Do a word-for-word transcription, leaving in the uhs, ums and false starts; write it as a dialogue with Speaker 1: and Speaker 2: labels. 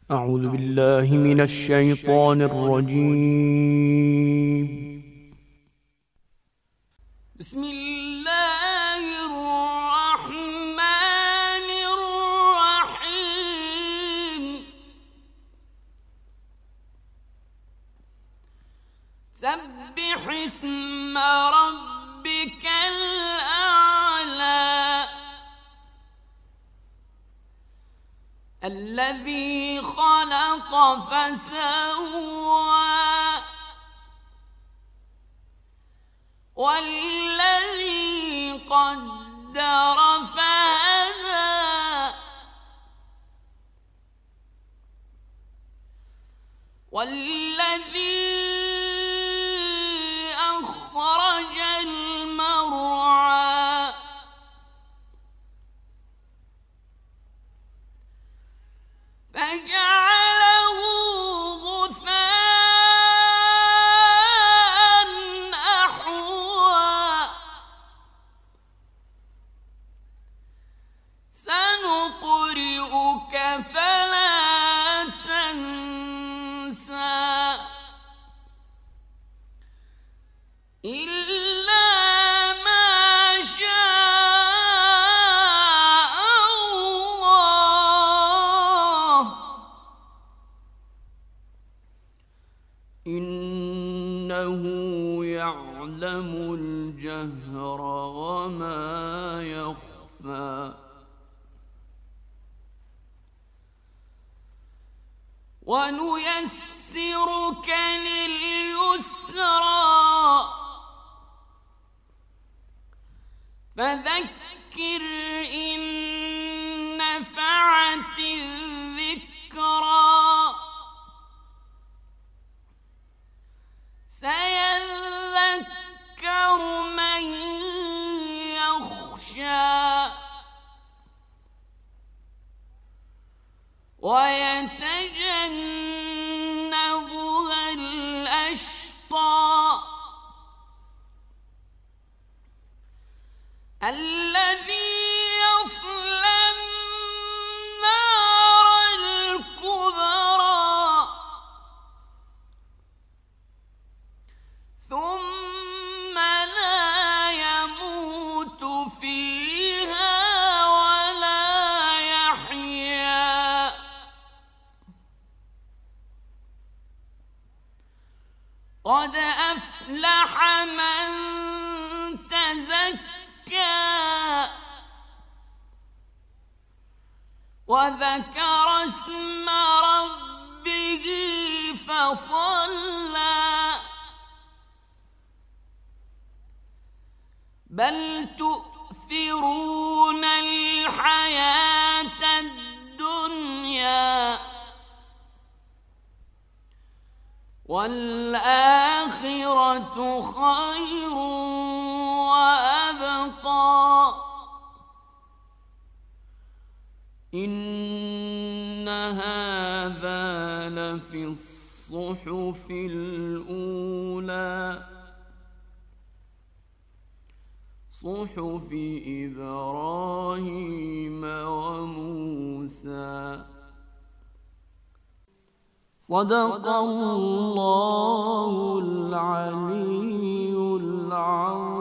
Speaker 1: أعوذ بالله من الشيطان الرجيم.
Speaker 2: بسم الله الرحمن الرحيم. سبح اسم ربك الأعلى الذي خلق فسوى والذي قدر فهدى والذي أخرج المرعى فجعله غثاء أحوى سنقرئك فلا تنسى إلا ما شاء الله إنه يعلم الجهر وما يخفى ونيسرك لليسرى فذكر إن نفعت الذكرى سيذكر من يخشى ويتجنبها الأشقى الذي يصلى النار الكبرى ثم لا يموت فيها ولا يحيا قد أفلح من تزكى وذكر اسم ربه فصلى بل تؤثرون الحياة الدنيا والآخرة خير وأبقى إن هذا لفي الصحف الأولى صحف إبراهيم وموسى صدق الله العلي العظيم.